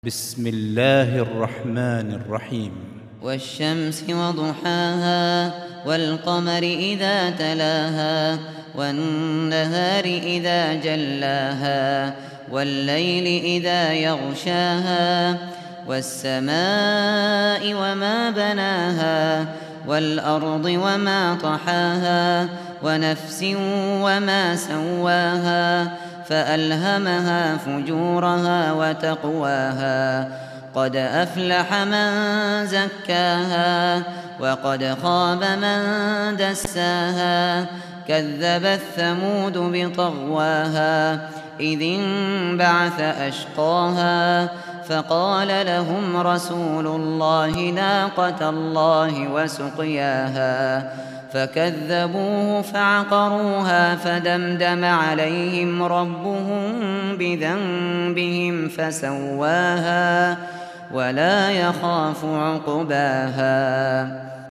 بسم الله الرحمن الرحيم. والشمس وضحاها والقمر إذا تلاها والنهار إذا جلاها والليل إذا يغشاها والسماء وما بناها والأرض وما طحاها ونفس وما سواها فألهمها فجورها وتقواها قد أفلح من زكاها وقد خاب من دساها كذبت ثمود بطغواها إذ انبعث أشقاها فقال لهم رسول الله ناقة الله وسقياها فكذبوه فعقروها فدمدم عليهم ربهم بذنبهم فسواها ولا يخاف عقباها.